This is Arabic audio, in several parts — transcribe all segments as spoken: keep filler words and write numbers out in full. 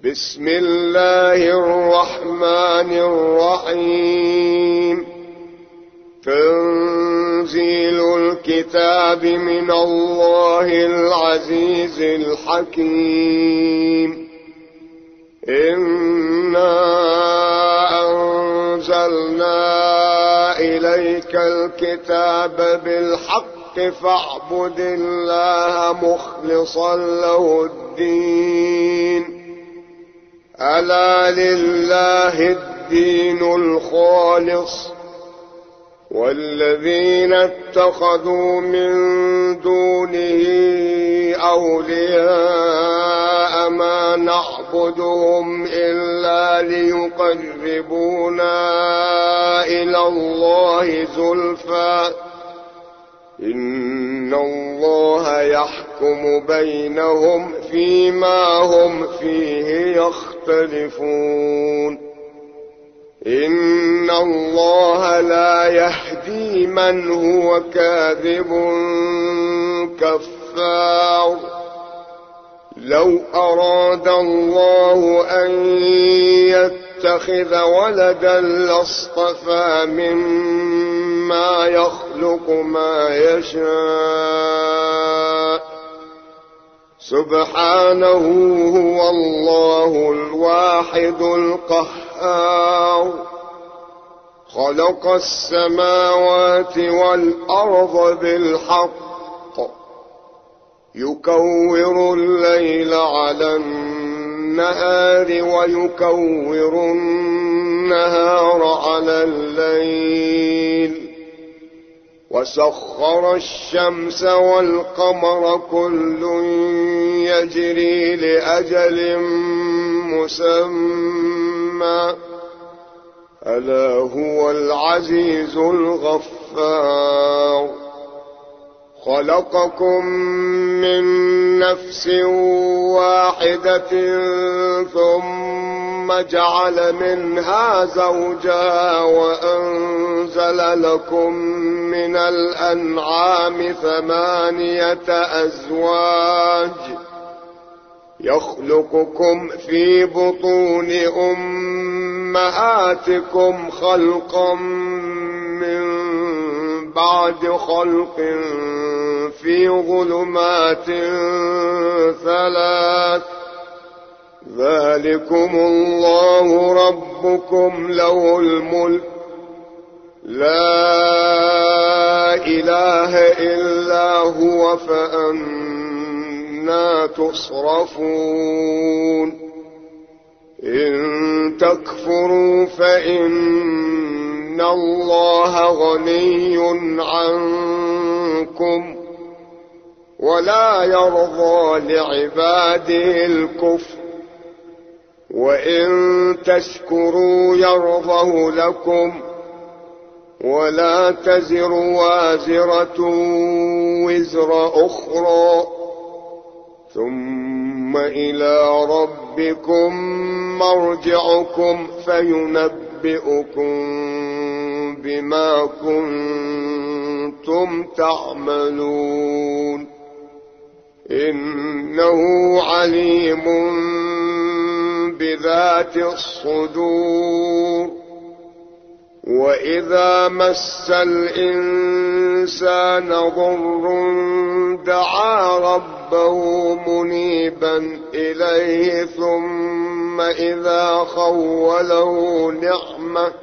بسم الله الرحمن الرحيم. تنزيل الكتاب من الله العزيز الحكيم. إنا أنزلنا إليك الكتاب بالحق فاعبد الله مخلصا له الدين. ألا لله الدين الخالص، والذين اتخذوا من دونه أولياء ما نعبدهم إلا ليقربونا إلى الله زلفى إن الله يحكم بينهم فيما هم فيه يختلفون. إن الله لا يهدي من هو كاذب كفار. لو أراد الله أن يتخذ ولدا لاصطفى مما يخلق ما يشاء. سبحانه هو الله الواحد القهار. خلق السماوات والأرض بالحق، يكور الليل على النهار ويكور النهار على الليل، وسخر الشمس والقمر كل يجري لأجل مسمى. ألا هو العزيز الغفار. خلقكم من نفس واحدة ثم جعل منها زوجها وأنزل لكم من الأنعام ثمانية أزواج يخلقكم في بطون أمهاتكم خلقا من بعد خلق في ظلمات ثلاث. ذلكم الله ربكم له الملك، لا إله إلا هو، فأنا تصرفون. إن تكفروا فإن الله غني عنكم ولا يرضى لعباده الكفر، وإن تشكروا يرضه لكم ولا تزر وازرة وزر أخرى، ثم إلى ربكم مرجعكم فينبئكم بما كنتم تعملون. إنه عليم بذات الصدور. وإذا مس الإنسان ضر دعا ربه منيبا إليه ثم إذا خوله نعمة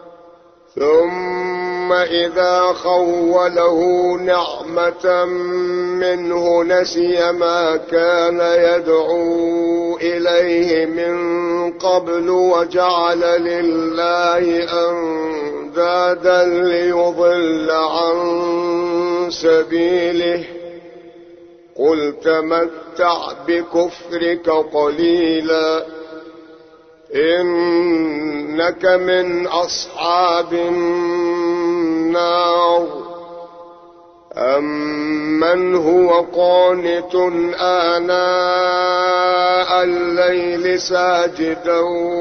ثم إذا خوله نعمة منه نسي ما كان يدعو إليه من قبل وجعل لله أندادا ليضل عن سبيله. قل تمتع بكفرك قليلا إنك من أصحاب النار. أمن هو قانت آناء الليل ساجدا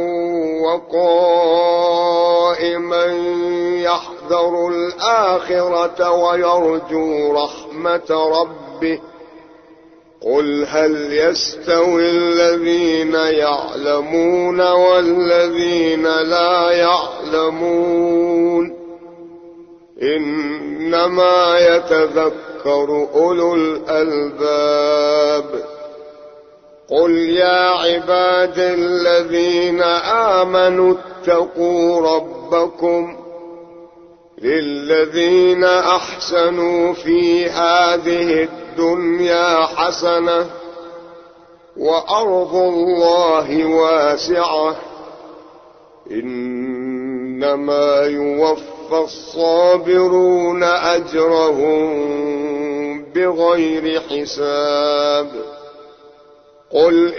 وقائما يحذر الآخرة ويرجو رحمة ربه قل هل يستوي الذين يعلمون والذين لا يعلمون إنما يتذكر أولو الألباب قل يا عباد الذين آمنوا اتقوا ربكم للذين أحسنوا في هذه الدنيا حسنة وأرض الله واسعة إنما يوفى الصابرون أجرهم بغير حساب قل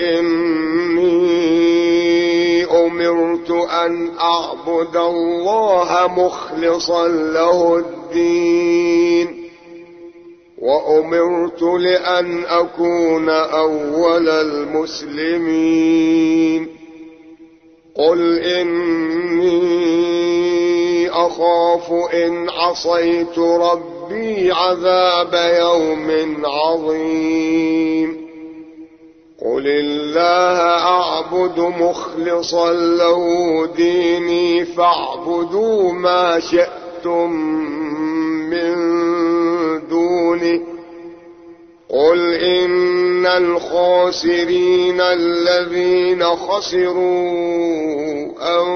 إني أمرت أن أعبد الله مخلصا له الدين وأمرت لأن أكون أول المسلمين قل إني أخاف إن عصيت ربي عذاب يوم عظيم قل الله أعبد مخلصا له ديني فاعبدوا ما شئتم من دونه قل إن الخاسرين الذين خسروا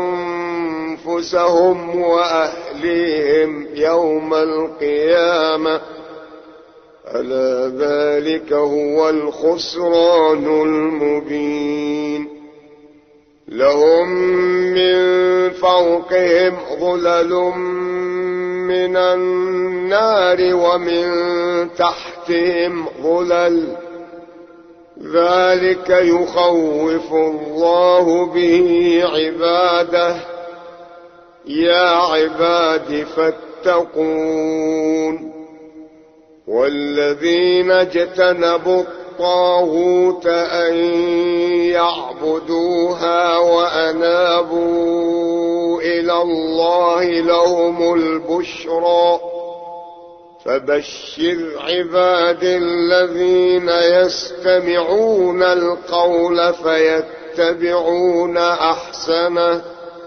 أنفسهم وأهليهم يوم القيامة ألا ذلك هو الخسران المبين لهم من فوقهم ظلل من النار ومن تحتهم ظلل ذلك يخوف الله به عباده يا عباد فاتقون والذين اجتنبوا الطاغوت أن يعبدوها وأنابوا إلى الله لهم البشرى فبشر عباد الذين يستمعون القول فيتبعون أحسنه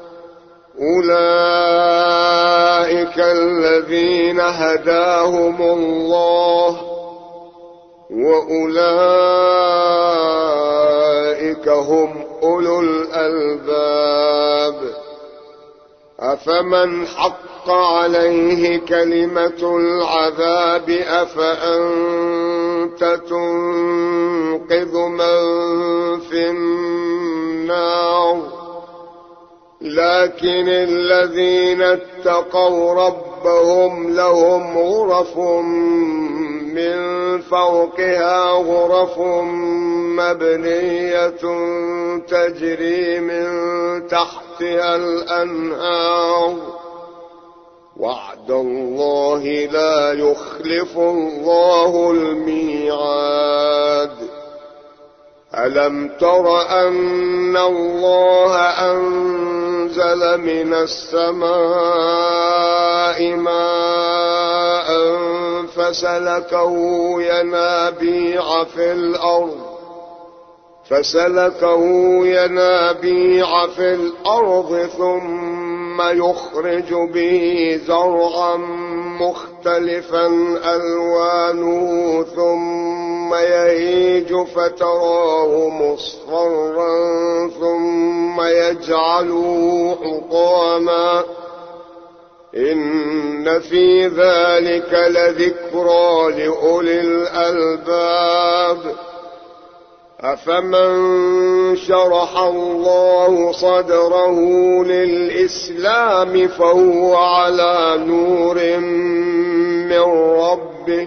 أولئك الذين هداهم الله وأولئك هم أولو الألباب أفمن حق عليه كلمة العذاب أفأنت تنقذ من في النار لكن الذين اتقوا ربهم لهم غرف من فوقها غرف مبنية تجري من تحتها الأنهار وعد الله لا يخلف الله الميعاد ألم تر أن الله أنزل من السماء ماء فسلكه ينابيع في الأرض فسلكه ينابيع في الأرض ثم يخرج به زرعا مختلفا ألوانه ثم يهيج فتراه مصفرا ثم يجعله حطاما إن في ذلك لذكرى لأولي الألباب أفمن شرح الله صدره للإسلام فهو على نور من ربه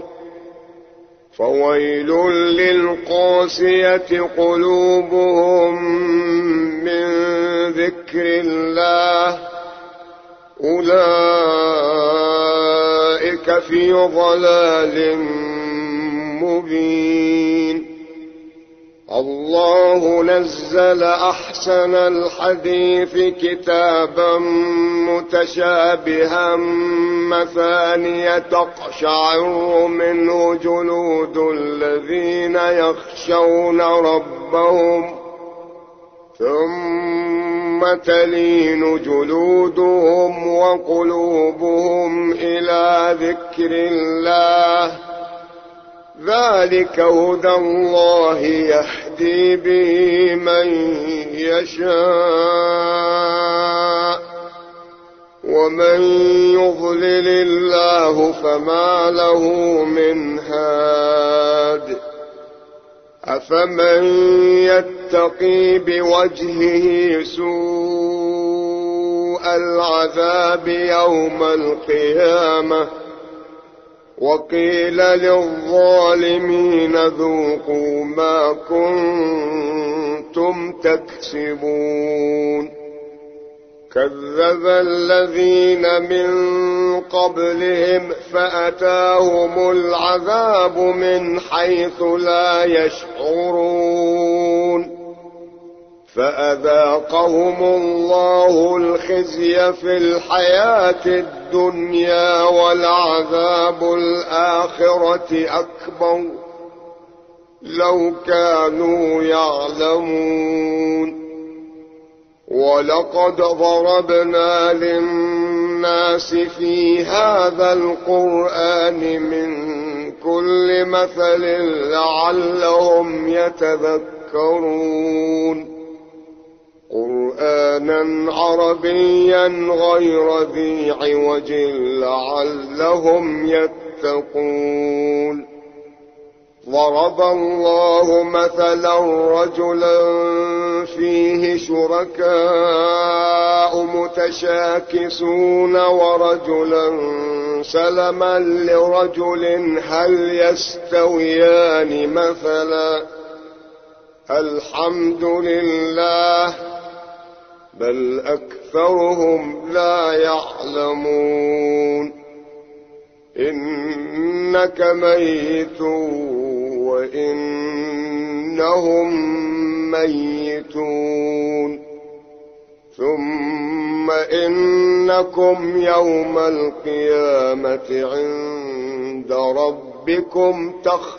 فويل للقاسية قلوبهم من ذكر الله أولئك في ضلال مبين الله نزل أحسن الحديث كتابا متشابها مثانية تقشعر منه جلود الذين يخشون ربهم ثم تلين جلودهم وقلوبهم إلى ذكر الله ذلك هدى الله يهدي به من يشاء ومن يضلل الله فما له من هاد أفمن يتقي بوجهه سوء العذاب يوم القيامة وقيل للظالمين ذوقوا ما كنتم تكسبون كذب الذين من قبلهم فأتاهم العذاب من حيث لا يشعرون فأذاقهم الله الخزي في الحياة الدنيا ولعذاب الآخرة أكبر لو كانوا يعلمون ولقد ضربنا للناس في هذا القرآن من كل مثل لعلهم يتذكرون قرآنا عربيا غير ذي عوج لعلهم يتقون ضرب الله مثلا رجلا فيه شركاء متشاكسون ورجلا سلما لرجل هل يستويان مثلا الحمد لله بل أكثرهم لا يعلمون إنك ميت وإنهم ميتون ثم إنكم يوم القيامة عند ربكم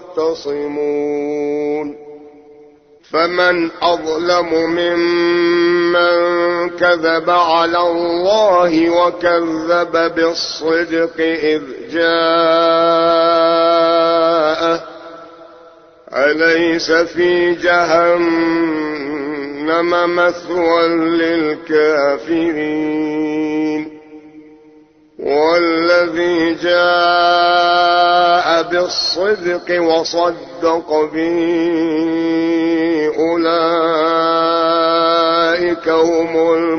تختصمون فمن أظلم ممن كذب على الله وكذب بالصدق إذ جاءه أليس في جهنم مثوى للكافرين والذي جاء بالصدق وصدق به أولئك هم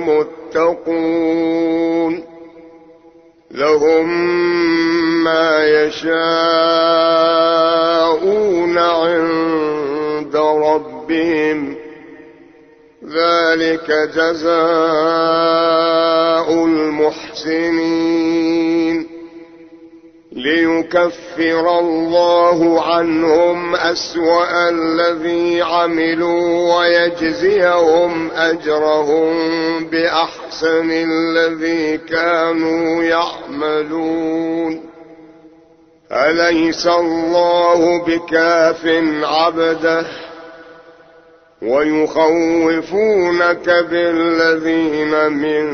المتقون لهم ما يشاءون عند ربهم ذلك جزاء المحسنين ليكفر الله عنهم أسوأ الذي عملوا ويجزيهم أجرهم بأحسن الذي كانوا يعملون أليس الله بكاف عبده ويخوفونك بالذين من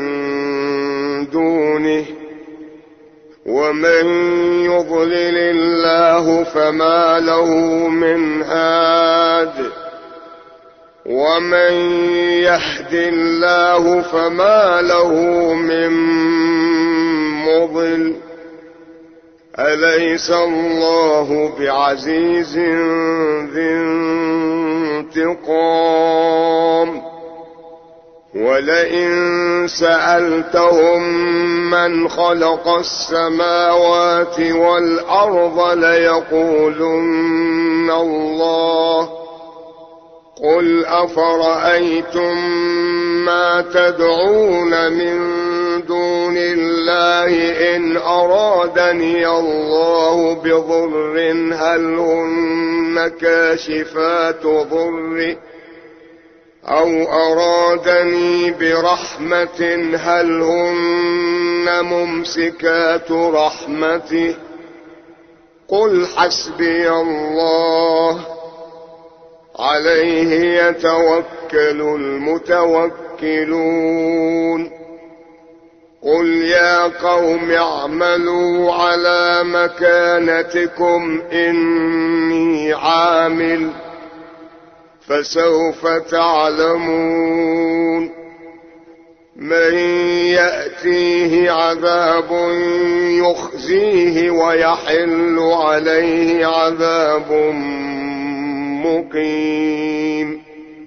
دونه ومن يضلل الله فما له من هاد ومن يهد الله فما له من مضل أليس الله بعزيز ذي انتقام ولئن سألتهم من خلق السماوات والأرض ليقولن الله قل أفرأيتم ما تدعون من دون الله إن أرادني الله بضر هل هن كاشفات ضره أو أرادني برحمة هل هن ممسكات رحمته قل حسبي الله عليه يتوكل المتوكلون قل يا قوم اعملوا على مكانتكم إني عامل فسوف تعلمون من يأتيه عذاب يخزيه ويحل عليه عذاب مقيم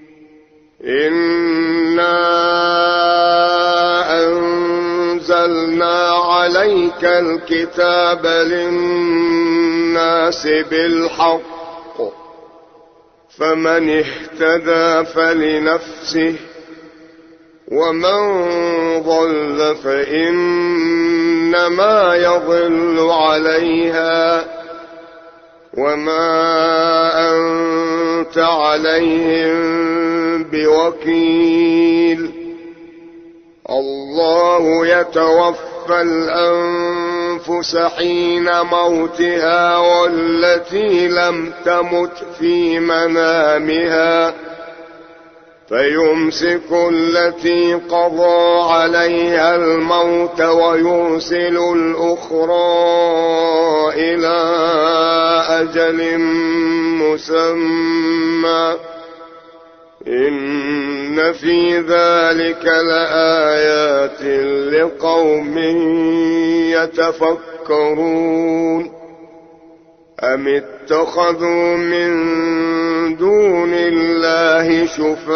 إنا أنزلنا عليك الكتاب للناس بالحق فمن اهتدى فلنفسه ومن ضل فإنما يضل عليها وما أنت عليهم بوكيل الله يتوفى الأنفس حين موتها والتي لم تمت في منامها فيمسك التي قضى عليها الموت ويرسل الأخرى إلى أجل مسمى إن في ذلك لآيات لقوم يتفكرون أم اتخذوا من دون الله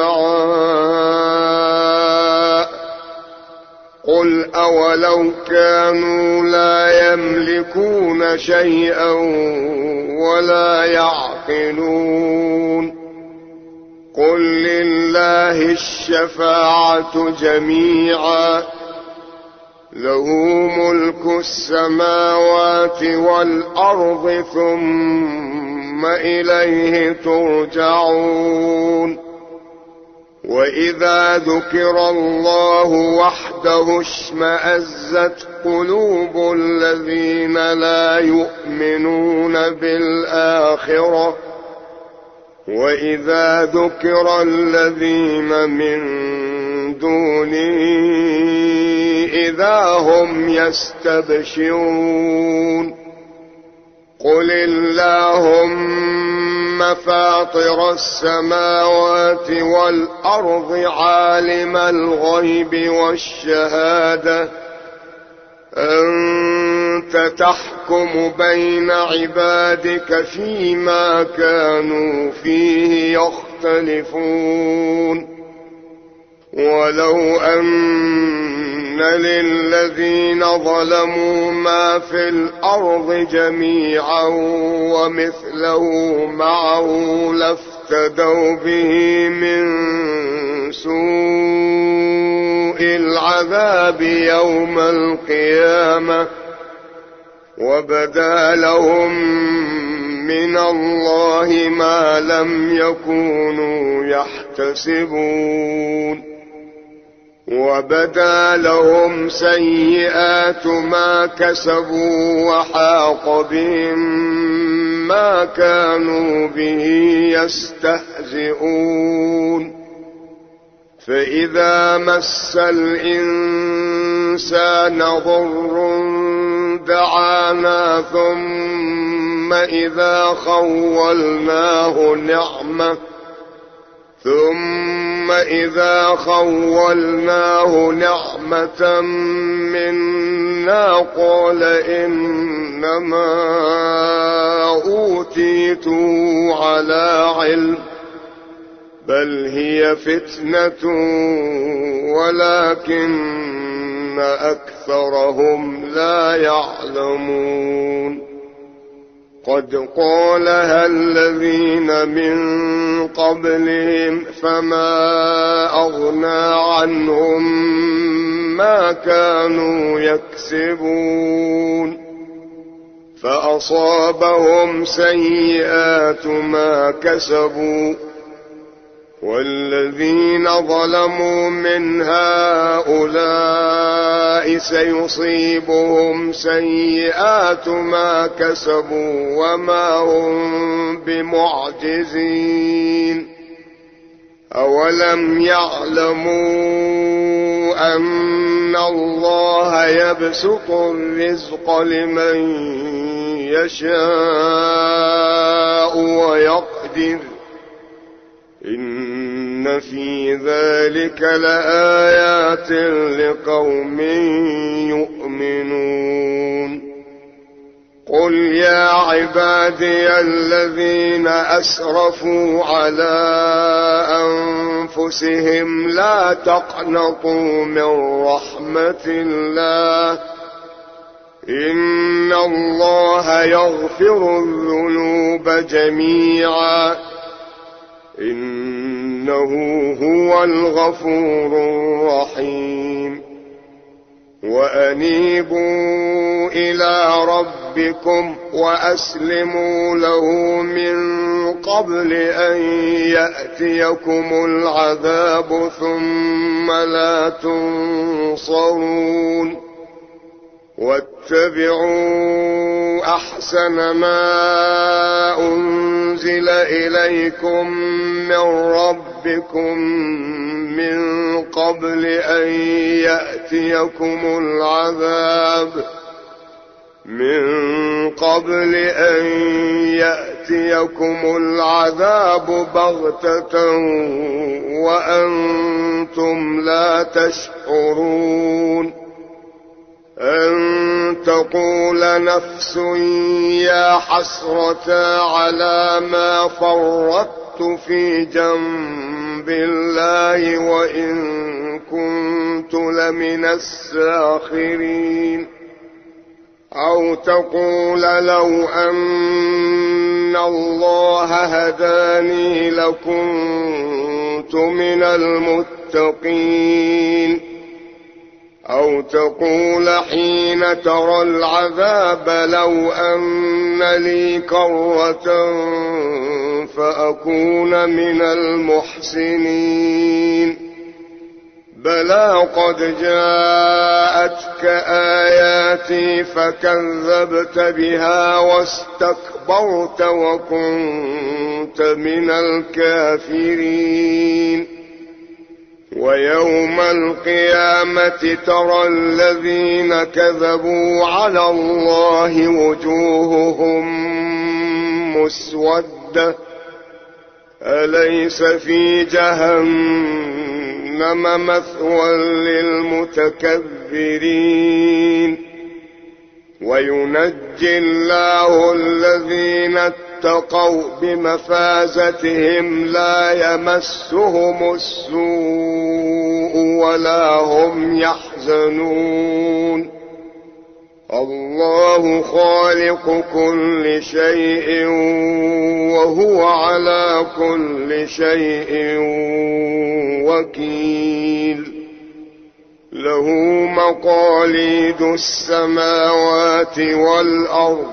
شفعاء قل أولو كانوا لا يملكون شيئا ولا يعقلون قل لله الشفاعة جميعا له ملك السماوات والأرض ثم إليه ترجعون وإذا ذكر الله وحده اشمأزت قلوب الذين لا يؤمنون بالآخرة وإذا ذكر الذين من دونه إذا هم يستبشرون قل اللهم فاطر السماوات والأرض عالم الغيب والشهادة أنت تحكم بين عبادك فيما كانوا فيه يختلفون ولو أن للذين ظلموا ما في الأرض جميعا ومثله معه لافتدوا به من سوء العذاب يوم القيامة وبدا لهم من الله ما لم يكونوا يحتسبون وبدا لهم سيئات ما كسبوا وحاق بهم ما كانوا به يستهزئون فإذا مس الإنسان ضر دعانا ثم إذا خولناه نعمة ثم إذا خولناه نعمة منا قال إنما أوتيته على علم بل هي فتنة ولكن أكثرهم لا يعلمون قد قالها الذين من قبلهم فما أغنى عنهم ما كانوا يكسبون فأصابهم سيئات ما كسبوا والذين ظلموا من هؤلاء سيصيبهم سيئات ما كسبوا وما هم بمعجزين. أولم يعلموا أن الله يبسط الرزق لمن يشاء ويقدر إن في ذلك لآيات لقوم يؤمنون. قل يا عبادي الذين أسرفوا على أنفسهم لا تقنطوا من رحمة الله إن الله يغفر الذنوب جميعا إنه هو الغفور الرحيم. وأنيبوا إلى ربكم وأسلموا له من قبل أن يأتيكم العذاب ثم لا تنصرون. واتبعوا أحسن ما أنزل إليكم من ربكم من قبل أن يأتيكم العذاب من قبل أن يأتيكم العذاب بغتة وأنتم لا تشعرون. أن تقول نفس يا حسرة على ما فرطت في جنب الله وإن كنت لمن الساخرين. أو تقول لو أن الله هداني لكنت من المتقين. أو تقول حين ترى العذاب لو أن لي كرة فأكون من المحسنين. بلى قد جاءتك آياتي فكذبت بها واستكبرت وكنت من الكافرين. ويوم القيامة ترى الذين كذبوا على الله وجوههم مسودة أليس في جهنم مثوى للمتكبرين. وينجي الله الذين اتقوا بمفازتهم لا يمسهم السوء ولا هم يحزنون. الله خالق كل شيء وهو على كل شيء وكيل. له مقاليد السماوات والأرض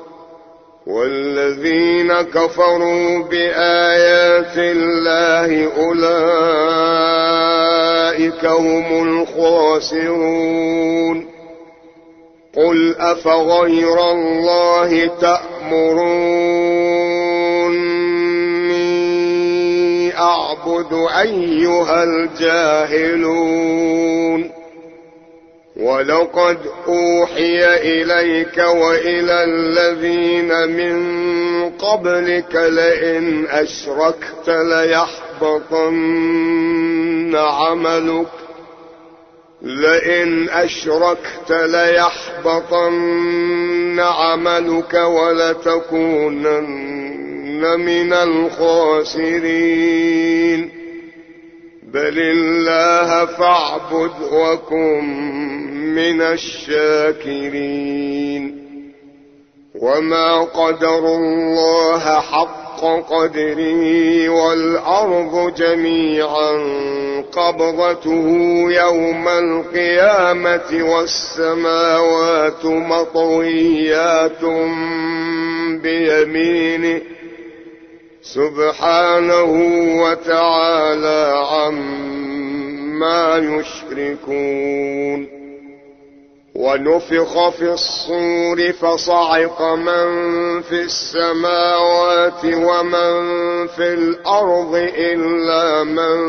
والذين كفروا بآيات الله أولئك هم الخاسرون. قل أفغير الله تأمروني أعبد أيها الجاهلون. ولقد أوحي إليك وإلى الذين من قبلك لئن أشركت ليحبطن عملك لئن أشركت ليحبطن عملك ولتكونن من الخاسرين. بل الله فاعبد وكن من الشاكرين. وما قدروا الله حق قدره والأرض جميعا قبضته يوم القيامة والسماوات مطويات بيمينه سبحانه وتعالى عما يشركون. ونفخ في الصور فصعق من في السماوات ومن في الأرض إلا من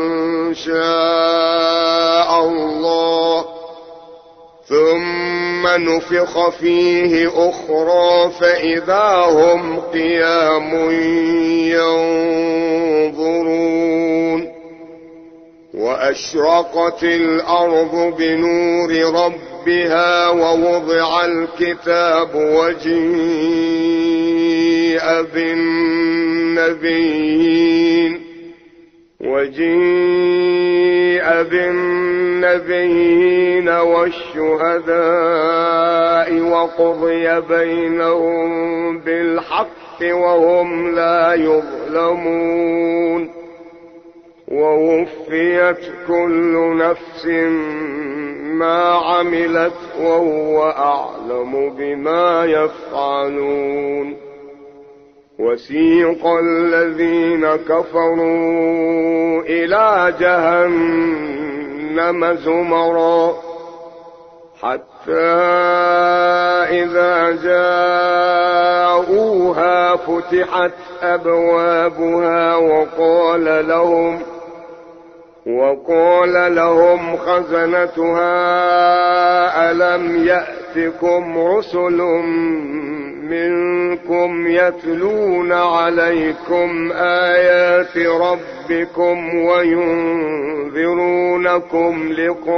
شاء الله، ثم نفخ فيه أخرى فإذا هم قيام ينظرون. وأشرقت الأرض بنور ربها ووضع الكتاب وجيء بالنبيين وجيء بالنبيين والشهداء وقضي بينهم بالحق وهم لا يظلمون. ووفيت كل نفس ما عملت وهو أعلم بما يفعلون. وسيق الذين كفروا إلى جهنم زمرا حتى إذا جاءوها فتحت أبوابها وقال لهم وقال لهم خزنتها ألم يأتكم رسل منكم يتلون عليكم آيات ربكم وينذرونكم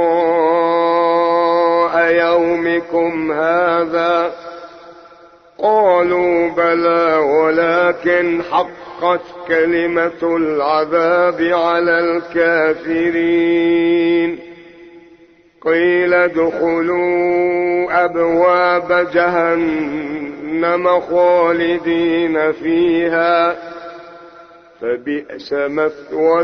لقاء يومكم هذا؟ قالوا بلى ولكن حقت كلمة العذاب على الكافرين. قيل ادخلوا أبواب جهنم خالدين فيها فبئس مثوى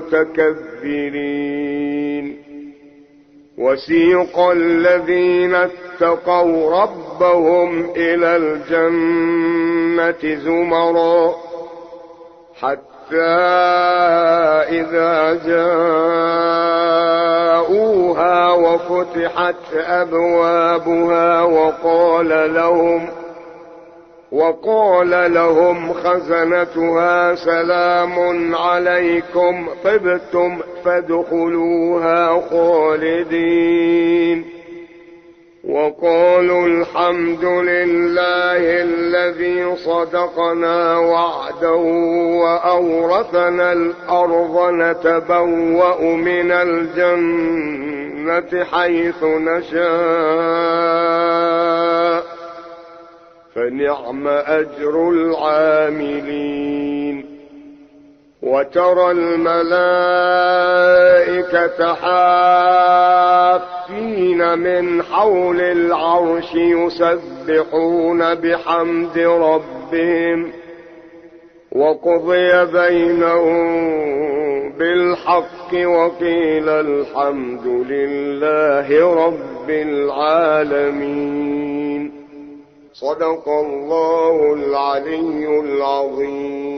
المتكبرين. وسيق الذين اتقوا ربهم إلى الجنة زمرا حتى إذا جاءوها وفتحت أبوابها وقال لهم وقال لهم خزنتها سلام عليكم طبتم فادخلوها خالدين. وقالوا الحمد لله الذي صدقنا وعده وأورثنا الأرض نتبوأ من الجنة حيث نشاء فنعم أجر العاملين. وترى الملائكة حافين من حول العرش يسبحون بحمد ربهم وقضي بينهم بالحق وقيل الحمد لله رب العالمين. صدق الله العلي العظيم.